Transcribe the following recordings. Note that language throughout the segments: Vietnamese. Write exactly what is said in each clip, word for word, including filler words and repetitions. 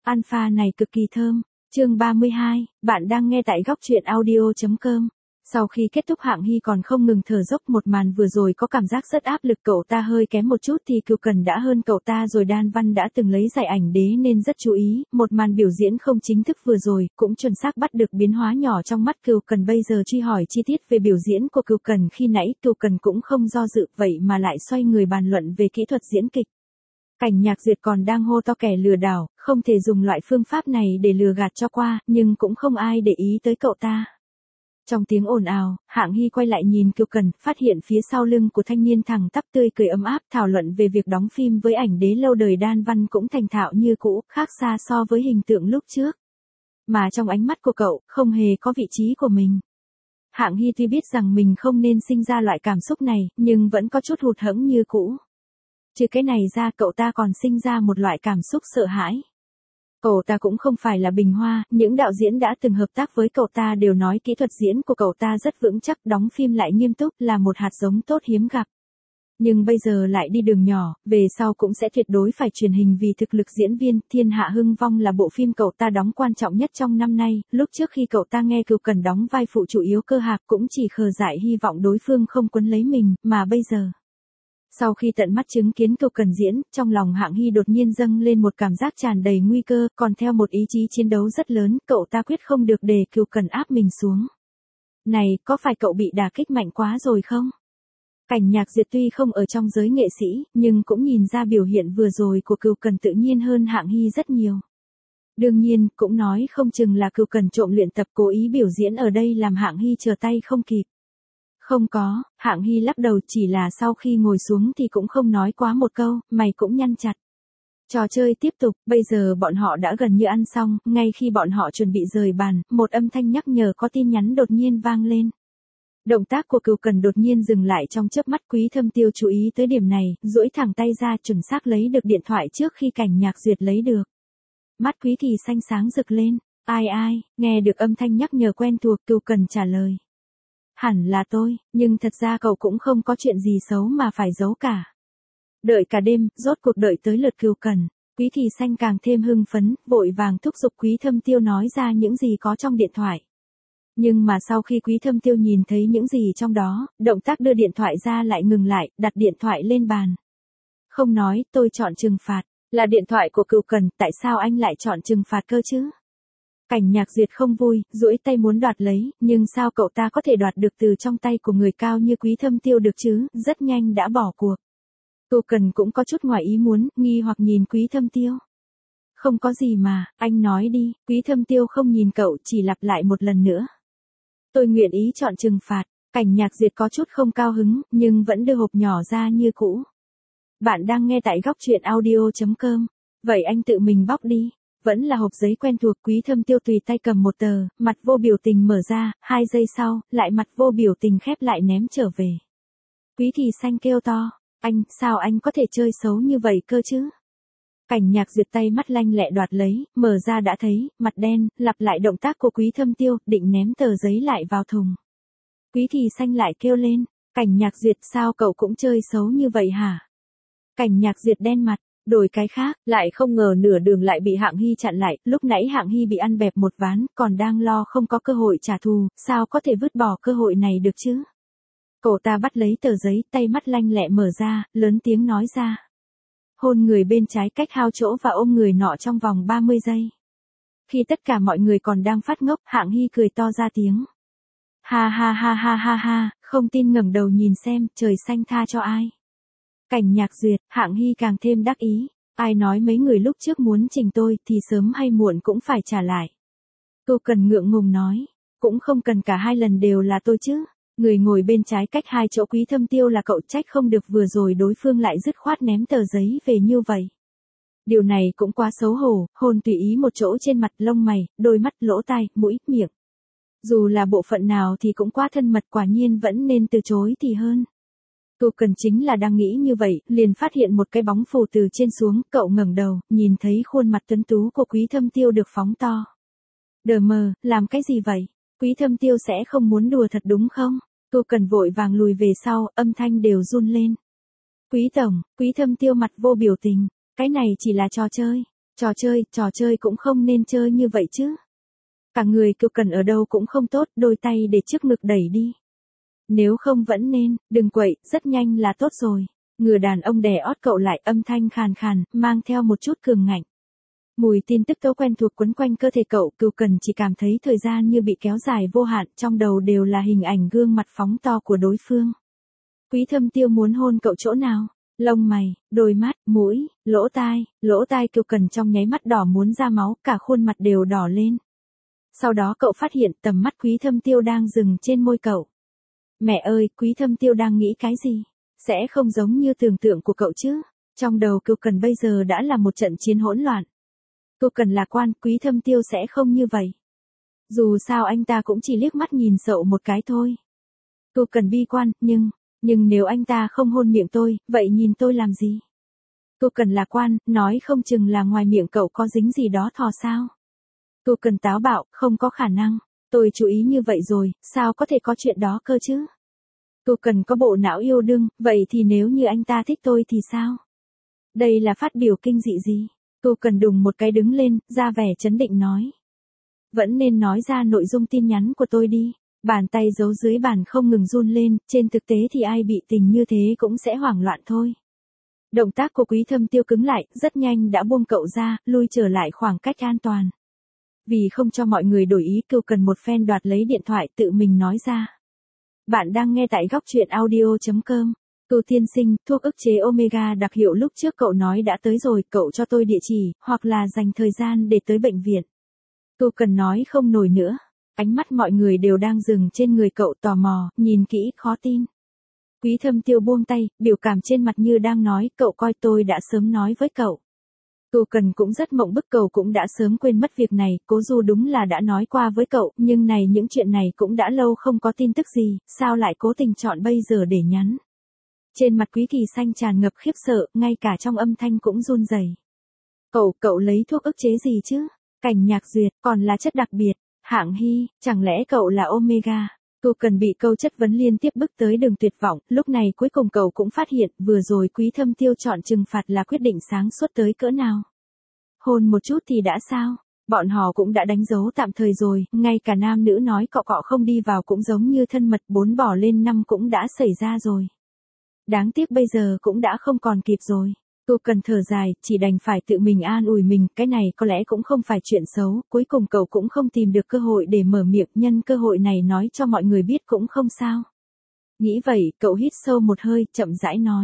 Alpha này cực kỳ thơm. Chương ba mươi hai, bạn đang nghe tại góc truyện audio chấm com. Sau khi kết thúc Hạng Hy còn không ngừng thở dốc, một màn vừa rồi có cảm giác rất áp lực, cậu ta hơi kém một chút thì Cửu Cần đã hơn cậu ta rồi. Đan Văn đã từng lấy giải ảnh đế nên rất chú ý, một màn biểu diễn không chính thức vừa rồi cũng chuẩn xác bắt được biến hóa nhỏ trong mắt Cửu Cần. Bây giờ truy hỏi chi tiết về biểu diễn của Cửu Cần khi nãy, Cửu Cần cũng không do dự, vậy mà lại xoay người bàn luận về kỹ thuật diễn kịch. Cảnh Nhạc Duyệt còn đang hô to kẻ lừa đảo, không thể dùng loại phương pháp này để lừa gạt cho qua, nhưng cũng không ai để ý tới cậu ta. Trong tiếng ồn ào, Hạng Hy quay lại nhìn Cửu Cần, phát hiện phía sau lưng của thanh niên thẳng tắp tươi cười ấm áp, thảo luận về việc đóng phim với ảnh đế lâu đời. Đan Văn cũng thành thạo như cũ, khác xa so với hình tượng lúc trước. Mà trong ánh mắt của cậu, không hề có vị trí của mình. Hạng Hy tuy biết rằng mình không nên sinh ra loại cảm xúc này, nhưng vẫn có chút hụt hẫng như cũ. Trừ cái này ra, cậu ta còn sinh ra một loại cảm xúc sợ hãi. Cậu ta cũng không phải là bình hoa, những đạo diễn đã từng hợp tác với cậu ta đều nói kỹ thuật diễn của cậu ta rất vững chắc, đóng phim lại nghiêm túc, là một hạt giống tốt hiếm gặp. Nhưng bây giờ lại đi đường nhỏ, về sau cũng sẽ tuyệt đối phải truyền hình vì thực lực diễn viên. Thiên Hạ Hưng Vong là bộ phim cậu ta đóng quan trọng nhất trong năm nay, lúc trước khi cậu ta nghe Cửu Cần đóng vai phụ chủ yếu Cơ Hạc cũng chỉ khờ dại hy vọng đối phương không quấn lấy mình, mà bây giờ. Sau khi tận mắt chứng kiến Cửu Cần diễn, trong lòng Hạng Hy đột nhiên dâng lên một cảm giác tràn đầy nguy cơ, còn theo một ý chí chiến đấu rất lớn, cậu ta quyết không được để Cửu Cần áp mình xuống. Này, có phải cậu bị đả kích mạnh quá rồi không? Cảnh Nhạc Duyệt tuy không ở trong giới nghệ sĩ, nhưng cũng nhìn ra biểu hiện vừa rồi của Cửu Cần tự nhiên hơn Hạng Hy rất nhiều. Đương nhiên, cũng nói không chừng là Cửu Cần trộm luyện tập cố ý biểu diễn ở đây làm Hạng Hy trở tay không kịp. Không có, Hạng Hy lắc đầu, chỉ là sau khi ngồi xuống thì cũng không nói quá một câu, mày cũng nhăn chặt. Trò chơi tiếp tục, bây giờ bọn họ đã gần như ăn xong, ngay khi bọn họ chuẩn bị rời bàn, một âm thanh nhắc nhở có tin nhắn đột nhiên vang lên. Động tác của Cửu Cần đột nhiên dừng lại trong chớp mắt. Quý Thâm Tiêu chú ý tới điểm này, duỗi thẳng tay ra chuẩn xác lấy được điện thoại trước khi Cảnh Nhạc Duyệt lấy được. Mắt Quý Kỳ xanh sáng rực lên, ai ai, nghe được âm thanh nhắc nhở quen thuộc, Cửu Cần trả lời. Hẳn là tôi, nhưng thật ra cậu cũng không có chuyện gì xấu mà phải giấu cả. Đợi cả đêm, rốt cuộc đợi tới lượt Cửu Cần, Quý Kỳ Xanh càng thêm hưng phấn, vội vàng thúc giục Quý Thâm Tiêu nói ra những gì có trong điện thoại. Nhưng mà sau khi Quý Thâm Tiêu nhìn thấy những gì trong đó, động tác đưa điện thoại ra lại ngừng lại, đặt điện thoại lên bàn. Không nói, tôi chọn trừng phạt, là điện thoại của Cửu Cần, tại sao anh lại chọn trừng phạt cơ chứ? Cảnh Nhạc Duyệt không vui, duỗi tay muốn đoạt lấy, nhưng sao cậu ta có thể đoạt được từ trong tay của người cao như Quý Thâm Tiêu được chứ, rất nhanh đã bỏ cuộc. Cửu Cần cũng có chút ngoài ý muốn, nghi hoặc nhìn Quý Thâm Tiêu. Không có gì mà, anh nói đi. Quý Thâm Tiêu không nhìn cậu, chỉ lặp lại một lần nữa. Tôi nguyện ý chọn trừng phạt. Cảnh Nhạc Duyệt có chút không cao hứng, nhưng vẫn đưa hộp nhỏ ra như cũ. Bạn đang nghe tại góc truyện audio chấm com. Vậy anh tự mình bóc đi. Vẫn là hộp giấy quen thuộc. Quý Thâm Tiêu tùy tay cầm một tờ, mặt vô biểu tình mở ra, hai giây sau, lại mặt vô biểu tình khép lại ném trở về. Quý Kỳ Xanh kêu to, anh, sao anh có thể chơi xấu như vậy cơ chứ? Cảnh Nhạc Duyệt tay mắt lanh lẹ đoạt lấy, mở ra đã thấy, mặt đen, lặp lại động tác của Quý Thâm Tiêu, định ném tờ giấy lại vào thùng. Quý Kỳ Xanh lại kêu lên, Cảnh Nhạc Duyệt, sao cậu cũng chơi xấu như vậy hả? Cảnh Nhạc Duyệt đen mặt. Đổi cái khác, lại không ngờ nửa đường lại bị Hạng Hy chặn lại, lúc nãy Hạng Hy bị ăn bẹp một ván, còn đang lo không có cơ hội trả thù, sao có thể vứt bỏ cơ hội này được chứ? Cậu ta bắt lấy tờ giấy, tay mắt lanh lẹ mở ra, lớn tiếng nói ra. Hôn người bên trái cách hao chỗ và ôm người nọ trong vòng ba mươi giây. Khi tất cả mọi người còn đang phát ngốc, Hạng Hy cười to ra tiếng. Ha ha ha ha ha ha, không tin ngẩng đầu nhìn xem, trời xanh tha cho ai. Cảnh Nhạc Duyệt, Hạng Hy càng thêm đắc ý, ai nói mấy người lúc trước muốn chỉnh tôi thì sớm hay muộn cũng phải trả lại. Cửu Cần ngượng ngùng nói, cũng không cần cả hai lần đều là tôi chứ, người ngồi bên trái cách hai chỗ Quý Thâm Tiêu là cậu, trách không được vừa rồi đối phương lại dứt khoát ném tờ giấy về như vậy. Điều này cũng quá xấu hổ, hôn tùy ý một chỗ trên mặt, lông mày, đôi mắt, lỗ tai, mũi, miệng. Dù là bộ phận nào thì cũng quá thân mật, quả nhiên vẫn nên từ chối thì hơn. Cửu Cần chính là đang nghĩ như vậy, liền phát hiện một cái bóng phù từ trên xuống, cậu ngẩng đầu, nhìn thấy khuôn mặt tuấn tú của Quý Thâm Tiêu được phóng to. Đờ mờ, làm cái gì vậy? Quý Thâm Tiêu sẽ không muốn đùa thật đúng không? Cửu Cần vội vàng lùi về sau, âm thanh đều run lên. Quý tổng, Quý Thâm Tiêu mặt vô biểu tình, cái này chỉ là trò chơi. Trò chơi, trò chơi cũng không nên chơi như vậy chứ. Cả người Kiều Cần ở đâu cũng không tốt, đôi tay để trước ngực đẩy đi. Nếu không vẫn nên, đừng quậy, rất nhanh là tốt rồi. Người đàn ông đè ót cậu lại, âm thanh khàn khàn, mang theo một chút cường ngạnh. Mùi tin tức tố quen thuộc quấn quanh cơ thể cậu, Kiều Cần chỉ cảm thấy thời gian như bị kéo dài vô hạn, trong đầu đều là hình ảnh gương mặt phóng to của đối phương. Quý Thâm Tiêu muốn hôn cậu chỗ nào? Lông mày, đôi mắt, mũi, lỗ tai, lỗ tai Kiều Cần trong nháy mắt đỏ muốn ra máu, cả khuôn mặt đều đỏ lên. Sau đó cậu phát hiện tầm mắt Quý Thâm Tiêu đang dừng trên môi cậu. Mẹ ơi, Quý Thâm Tiêu đang nghĩ cái gì? Sẽ không giống như tưởng tượng của cậu chứ? Trong đầu Kiều Cần bây giờ đã là một trận chiến hỗn loạn. Kiều Cần lạc quan, Quý Thâm Tiêu sẽ không như vậy. Dù sao anh ta cũng chỉ liếc mắt nhìn cậu một cái thôi. Kiều Cần bi quan, nhưng, nhưng nếu anh ta không hôn miệng tôi, vậy nhìn tôi làm gì? Kiều Cần lạc quan, nói không chừng là ngoài miệng cậu có dính gì đó thò sao? Kiều Cần táo bạo, không có khả năng. Tôi chú ý như vậy rồi, sao có thể có chuyện đó cơ chứ? Kiều Cần có bộ não yêu đương, vậy thì nếu như anh ta thích tôi thì sao? Đây là phát biểu kinh dị gì? Kiều Cần đùng một cái đứng lên, ra vẻ trấn định nói. Vẫn nên nói ra nội dung tin nhắn của tôi đi. Bàn tay giấu dưới bàn không ngừng run lên, trên thực tế thì ai bị tình như thế cũng sẽ hoảng loạn thôi. Động tác của Quý Thâm Tiêu cứng lại, rất nhanh đã buông cậu ra, lui trở lại khoảng cách an toàn. Vì không cho mọi người đổi ý, Kiều Cần một phen đoạt lấy điện thoại tự mình nói ra. Bạn đang nghe tại góc truyện audio chấm com. Kiều tiên sinh, thuốc ức chế Omega đặc hiệu lúc trước cậu nói đã tới rồi, cậu cho tôi địa chỉ, hoặc là dành thời gian để tới bệnh viện. Kiều Cần nói không nổi nữa. Ánh mắt mọi người đều đang dừng trên người cậu, tò mò, nhìn kỹ, khó tin. Quý Thâm Tiêu buông tay, biểu cảm trên mặt như đang nói, cậu coi tôi đã sớm nói với cậu. Kiều Cần cũng rất mộng bức, cậu cũng đã sớm quên mất việc này, Cố Du đúng là đã nói qua với cậu, nhưng này những chuyện này cũng đã lâu không có tin tức gì, sao lại cố tình chọn bây giờ để nhắn. Trên mặt Quý Kỳ Xanh tràn ngập khiếp sợ, ngay cả trong âm thanh cũng run rẩy. Cậu, cậu lấy thuốc ức chế gì chứ? Cảnh Nhạc Duyệt, còn là chất đặc biệt. Hạng Hy, chẳng lẽ cậu là Omega? Kiều Cần bị câu chất vấn liên tiếp bức tới đường tuyệt vọng, lúc này cuối cùng cậu cũng phát hiện, vừa rồi Quý Thâm Tiêu chọn trừng phạt là quyết định sáng suốt tới cỡ nào. Hôn một chút thì đã sao? Bọn họ cũng đã đánh dấu tạm thời rồi, ngay cả nam nữ nói cọ cọ không đi vào cũng giống như thân mật, bốn bỏ lên năm cũng đã xảy ra rồi. Đáng tiếc bây giờ cũng đã không còn kịp rồi. Kiều Cần thở dài, chỉ đành phải tự mình an ủi mình, cái này có lẽ cũng không phải chuyện xấu, cuối cùng cậu cũng không tìm được cơ hội để mở miệng, nhân cơ hội này nói cho mọi người biết cũng không sao. Nghĩ vậy, cậu hít sâu một hơi, chậm rãi nói.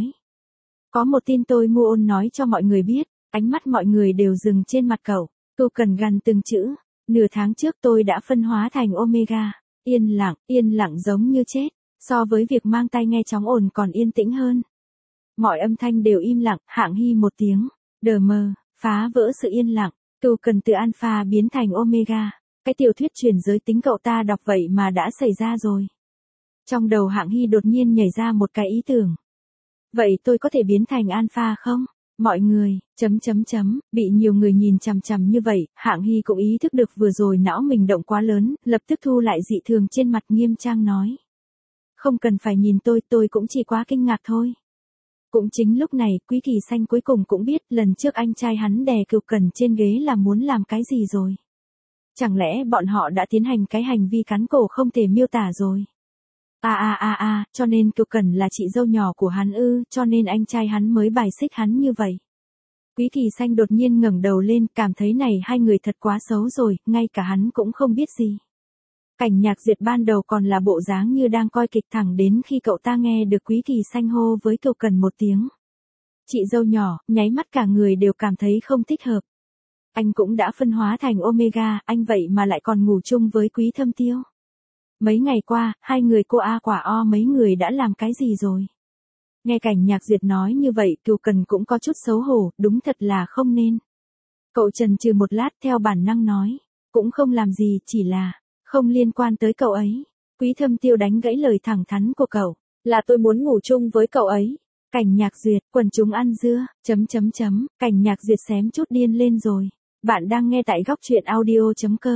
Có một tin tôi ngu ôn nói cho mọi người biết, ánh mắt mọi người đều dừng trên mặt cậu. Kiều Cần gằn từng chữ, nửa tháng trước tôi đã phân hóa thành Omega, yên lặng, yên lặng giống như chết, so với việc mang tai nghe chóng ồn còn yên tĩnh hơn. Mọi âm thanh đều im lặng, Hạng Hy một tiếng, đờ mờ, phá vỡ sự yên lặng, Kiều Cần từ Alpha biến thành Omega, cái tiểu thuyết truyền giới tính cậu ta đọc vậy mà đã xảy ra rồi. Trong đầu Hạng Hy đột nhiên nhảy ra một cái ý tưởng. Vậy tôi có thể biến thành Alpha không? Mọi người, chấm chấm chấm, bị nhiều người nhìn chằm chằm như vậy, Hạng Hy cũng ý thức được vừa rồi não mình động quá lớn, lập tức thu lại dị thường trên mặt, nghiêm trang nói. Không cần phải nhìn tôi, tôi cũng chỉ quá kinh ngạc thôi. Cũng chính lúc này, Quý Kỳ Xanh cuối cùng cũng biết lần trước anh trai hắn đè Kiều Cần trên ghế là muốn làm cái gì rồi. Chẳng lẽ bọn họ đã tiến hành cái hành vi cắn cổ không thể miêu tả rồi. À à à à, cho nên Kiều Cần là chị dâu nhỏ của hắn ư, cho nên anh trai hắn mới bài xích hắn như vậy. Quý Kỳ Xanh đột nhiên ngẩng đầu lên, cảm thấy này hai người thật quá xấu rồi, ngay cả hắn cũng không biết gì. Cảnh Nhạc Duyệt ban đầu còn là bộ dáng như đang coi kịch, thẳng đến khi cậu ta nghe được Quý Kỳ Xanh hô với Kiều Cần một tiếng. Chị dâu nhỏ, nháy mắt cả người đều cảm thấy không thích hợp. Anh cũng đã phân hóa thành Omega, anh vậy mà lại còn ngủ chung với Quý Thâm Tiêu. Mấy ngày qua, hai người cô A quả O mấy người đã làm cái gì rồi? Nghe Cảnh Nhạc Duyệt nói như vậy, Kiều Cần cũng có chút xấu hổ, đúng thật là không nên. Cậu chần chừ một lát, theo bản năng nói. Cũng không làm gì, chỉ là... Không liên quan tới cậu ấy. Quý Thâm Tiêu đánh gãy lời thẳng thắn của cậu. Là tôi muốn ngủ chung với cậu ấy. Cảnh Nhạc Duyệt, quần chúng ăn dưa, chấm chấm chấm. Cảnh Nhạc Duyệt xém chút điên lên rồi. Bạn đang nghe tại góc truyện audio chấm com.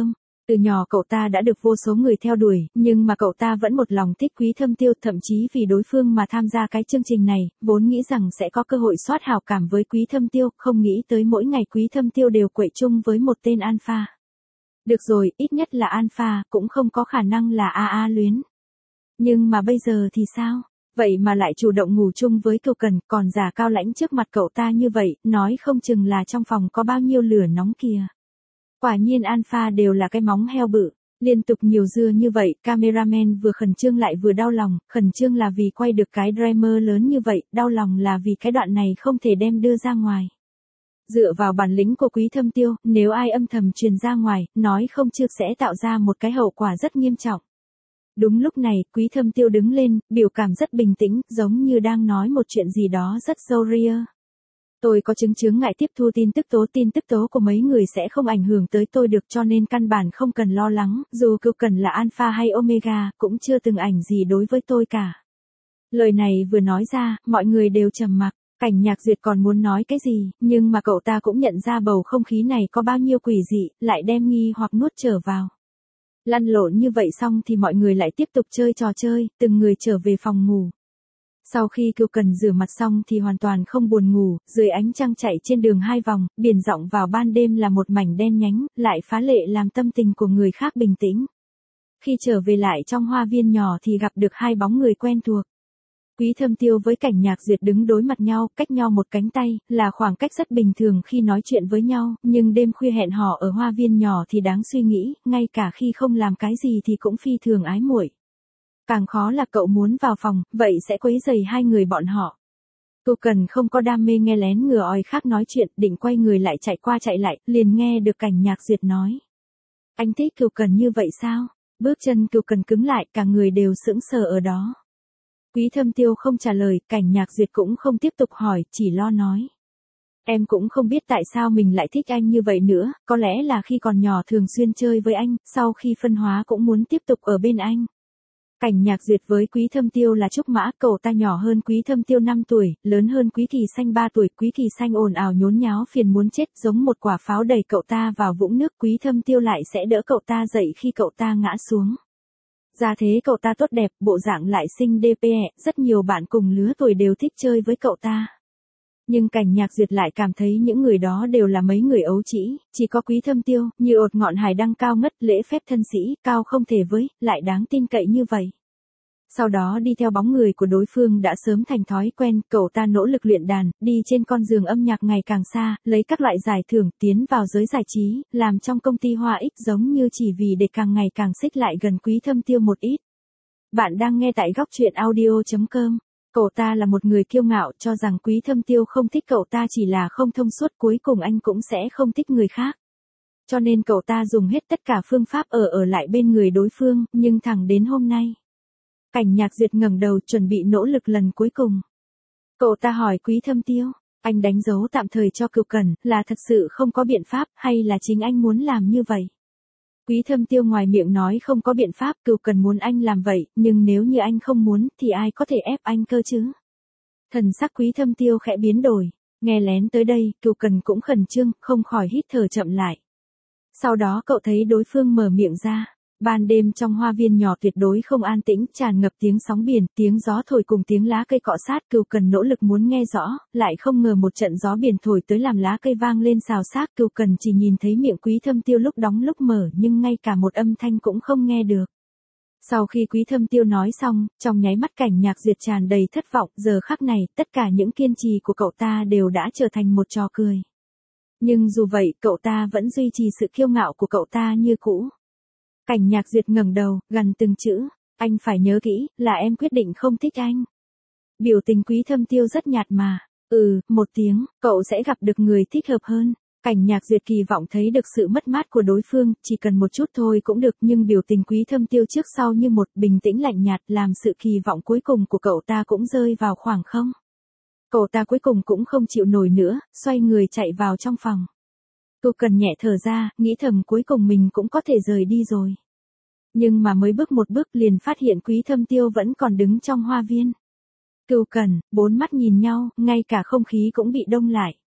Từ nhỏ cậu ta đã được vô số người theo đuổi, nhưng mà cậu ta vẫn một lòng thích Quý Thâm Tiêu, thậm chí vì đối phương mà tham gia cái chương trình này, vốn nghĩ rằng sẽ có cơ hội soát hào cảm với Quý Thâm Tiêu, không nghĩ tới mỗi ngày Quý Thâm Tiêu đều quậy chung với một tên alpha. Được rồi, ít nhất là alpha, cũng không có khả năng là a a luyến. Nhưng mà bây giờ thì sao? Vậy mà lại chủ động ngủ chung với Kiều Cần, còn giả cao lãnh trước mặt cậu ta như vậy, nói không chừng là trong phòng có bao nhiêu lửa nóng kìa. Quả nhiên alpha đều là cái móng heo bự, liên tục nhiều dưa như vậy, cameraman vừa khẩn trương lại vừa đau lòng, khẩn trương là vì quay được cái drama lớn như vậy, đau lòng là vì cái đoạn này không thể đem đưa ra ngoài. Dựa vào bản lĩnh của Quý Thâm Tiêu, nếu ai âm thầm truyền ra ngoài, nói không chừng sẽ tạo ra một cái hậu quả rất nghiêm trọng. Đúng lúc này, Quý Thâm Tiêu đứng lên, biểu cảm rất bình tĩnh, giống như đang nói một chuyện gì đó rất sâu ria. Tôi có chứng chướng ngại tiếp thu tin tức tố, tin tức tố của mấy người sẽ không ảnh hưởng tới tôi được, cho nên căn bản không cần lo lắng, dù Kiều Cần là alpha hay omega, cũng chưa từng ảnh gì đối với tôi cả. Lời này vừa nói ra, mọi người đều trầm mặc. Cảnh Nhạc Duyệt còn muốn nói cái gì, nhưng mà cậu ta cũng nhận ra bầu không khí này có bao nhiêu quỷ dị, lại đem nghi hoặc nuốt trở vào. Lăn lộn như vậy xong thì mọi người lại tiếp tục chơi trò chơi, từng người trở về phòng ngủ. Sau khi Kiều Cần rửa mặt xong thì hoàn toàn không buồn ngủ, dưới ánh trăng chạy trên đường hai vòng, biển rộng vào ban đêm là một mảnh đen nhánh, lại phá lệ làm tâm tình của người khác bình tĩnh. Khi trở về lại trong hoa viên nhỏ thì gặp được hai bóng người quen thuộc. Quý Thâm Tiêu với Cảnh Nhạc Duyệt đứng đối mặt nhau, cách nhau một cánh tay, là khoảng cách rất bình thường khi nói chuyện với nhau, nhưng đêm khuya hẹn hò ở hoa viên nhỏ thì đáng suy nghĩ, ngay cả khi không làm cái gì thì cũng phi thường ái muội. Càng khó là cậu muốn vào phòng, vậy sẽ quấy rầy hai người bọn họ. Kiều Cần không có đam mê nghe lén ngừa oi khác nói chuyện, định quay người lại chạy qua chạy lại, liền nghe được Cảnh Nhạc Duyệt nói. Anh thích Kiều Cần như vậy sao? Bước chân Kiều Cần cứng lại, cả người đều sững sờ ở đó. Quý Thâm Tiêu không trả lời, Cảnh Nhạc Duyệt cũng không tiếp tục hỏi, chỉ lo nói. Em cũng không biết tại sao mình lại thích anh như vậy nữa, có lẽ là khi còn nhỏ thường xuyên chơi với anh, sau khi phân hóa cũng muốn tiếp tục ở bên anh. Cảnh Nhạc Duyệt với Quý Thâm Tiêu là trúc mã, cậu ta nhỏ hơn Quý Thâm Tiêu năm tuổi, lớn hơn Quý Kỳ Xanh ba tuổi, Quý Kỳ Xanh ồn ào nhốn nháo phiền muốn chết, giống một quả pháo đẩy cậu ta vào vũng nước, Quý Thâm Tiêu lại sẽ đỡ cậu ta dậy khi cậu ta ngã xuống. Gia thế cậu ta tốt đẹp, bộ dạng lại xinh đê pê, rất nhiều bạn cùng lứa tuổi đều thích chơi với cậu ta. Nhưng Cảnh Nhạc Duyệt lại cảm thấy những người đó đều là mấy người ấu trĩ, chỉ có Quý Thâm Tiêu, như ột ngọn hải đăng cao ngất, lễ phép thân sĩ, cao không thể với, lại đáng tin cậy như vậy. Sau đó đi theo bóng người của đối phương đã sớm thành thói quen, cậu ta nỗ lực luyện đàn, đi trên con đường âm nhạc ngày càng xa, lấy các loại giải thưởng, tiến vào giới giải trí, làm trong công ty Hoa X giống như chỉ vì để càng ngày càng xích lại gần Quý Thâm Tiêu một ít. Bạn đang nghe tại góc truyện audio chấm com. Cậu ta là một người kiêu ngạo, cho rằng Quý Thâm Tiêu không thích cậu ta chỉ là không thông suốt, cuối cùng anh cũng sẽ không thích người khác. Cho nên cậu ta dùng hết tất cả phương pháp ở ở lại bên người đối phương, nhưng thẳng đến hôm nay. Cảnh Nhạc Duyệt ngẩng đầu chuẩn bị nỗ lực lần cuối cùng. Cậu ta hỏi Quý Thâm Tiêu, anh đánh dấu tạm thời cho Kiều Cần, là thật sự không có biện pháp, hay là chính anh muốn làm như vậy? Quý Thâm Tiêu ngoài miệng nói không có biện pháp, Kiều Cần muốn anh làm vậy, nhưng nếu như anh không muốn, thì ai có thể ép anh cơ chứ? Thần sắc Quý Thâm Tiêu khẽ biến đổi, nghe lén tới đây, Kiều Cần cũng khẩn trương, không khỏi hít thở chậm lại. Sau đó cậu thấy đối phương mở miệng ra. Ban đêm trong hoa viên nhỏ tuyệt đối không an tĩnh, tràn ngập tiếng sóng biển, tiếng gió thổi cùng tiếng lá cây cọ sát, Kiều Cần nỗ lực muốn nghe rõ, lại không ngờ một trận gió biển thổi tới làm lá cây vang lên xào xạc, Kiều Cần chỉ nhìn thấy miệng Quý Thâm Tiêu lúc đóng lúc mở nhưng ngay cả một âm thanh cũng không nghe được. Sau khi Quý Thâm Tiêu nói xong, trong nháy mắt Cảnh Nhạc Duyệt tràn đầy thất vọng, giờ khắc này, tất cả những kiên trì của cậu ta đều đã trở thành một trò cười. Nhưng dù vậy, cậu ta vẫn duy trì sự kiêu ngạo của cậu ta như cũ. Cảnh Nhạc Duyệt ngẩng đầu, gằn từng chữ, anh phải nhớ kỹ, là em quyết định không thích anh. Biểu tình Quý Thâm Tiêu rất nhạt mà, ừ, một tiếng, cậu sẽ gặp được người thích hợp hơn. Cảnh Nhạc Duyệt kỳ vọng thấy được sự mất mát của đối phương, chỉ cần một chút thôi cũng được, nhưng biểu tình Quý Thâm Tiêu trước sau như một bình tĩnh lạnh nhạt làm sự kỳ vọng cuối cùng của cậu ta cũng rơi vào khoảng không. Cậu ta cuối cùng cũng không chịu nổi nữa, xoay người chạy vào trong phòng. Kiều Cần nhẹ thở ra, nghĩ thầm cuối cùng mình cũng có thể rời đi rồi. Nhưng mà mới bước một bước liền phát hiện Quý Thâm Tiêu vẫn còn đứng trong hoa viên. Kiều Cần, bốn mắt nhìn nhau, ngay cả không khí cũng bị đông lại.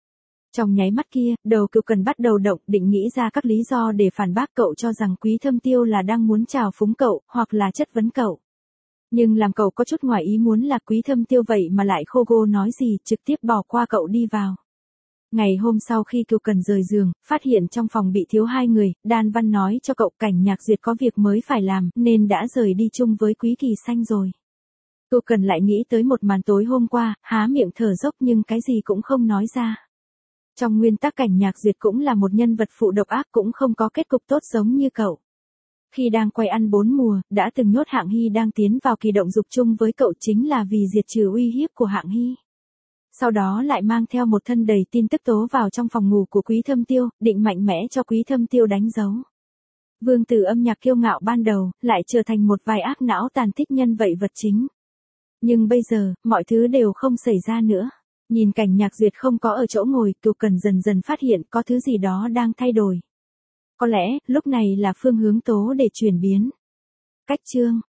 Trong nháy mắt kia, đầu Cựu Cần bắt đầu động, định nghĩ ra các lý do để phản bác cậu, cho rằng Quý Thâm Tiêu là đang muốn trào phúng cậu, hoặc là chất vấn cậu. Nhưng làm cậu có chút ngoài ý muốn là Quý Thâm Tiêu vậy mà lại khô gô nói gì, trực tiếp bỏ qua cậu đi vào. Ngày hôm sau khi Cựu Cần rời giường, phát hiện trong phòng bị thiếu hai người, Đan Văn nói cho cậu Cảnh Nhạc Duyệt có việc mới phải làm, nên đã rời đi chung với Quý Kỳ Xanh rồi. Cựu Cần lại nghĩ tới một màn tối hôm qua, há miệng thở dốc nhưng cái gì cũng không nói ra. Trong nguyên tắc Cảnh Nhạc Duyệt cũng là một nhân vật phụ độc ác, cũng không có kết cục tốt giống như cậu. Khi đang quay ăn bốn mùa, đã từng nhốt Hạng Hy đang tiến vào kỳ động dục chung với cậu chính là vì diệt trừ uy hiếp của Hạng Hy. Sau đó lại mang theo một thân đầy tin tức tố vào trong phòng ngủ của Quý Thâm Tiêu, định mạnh mẽ cho Quý Thâm Tiêu đánh dấu. Vương tử âm nhạc kiêu ngạo ban đầu, lại trở thành một vài ác não tàn thích nhân vậy vật chính. Nhưng bây giờ, mọi thứ đều không xảy ra nữa. Nhìn Cảnh Nhạc Duyệt không có ở chỗ ngồi, Cựu Cần dần dần phát hiện có thứ gì đó đang thay đổi. Có lẽ, lúc này là phương hướng tố để chuyển biến. Cách chương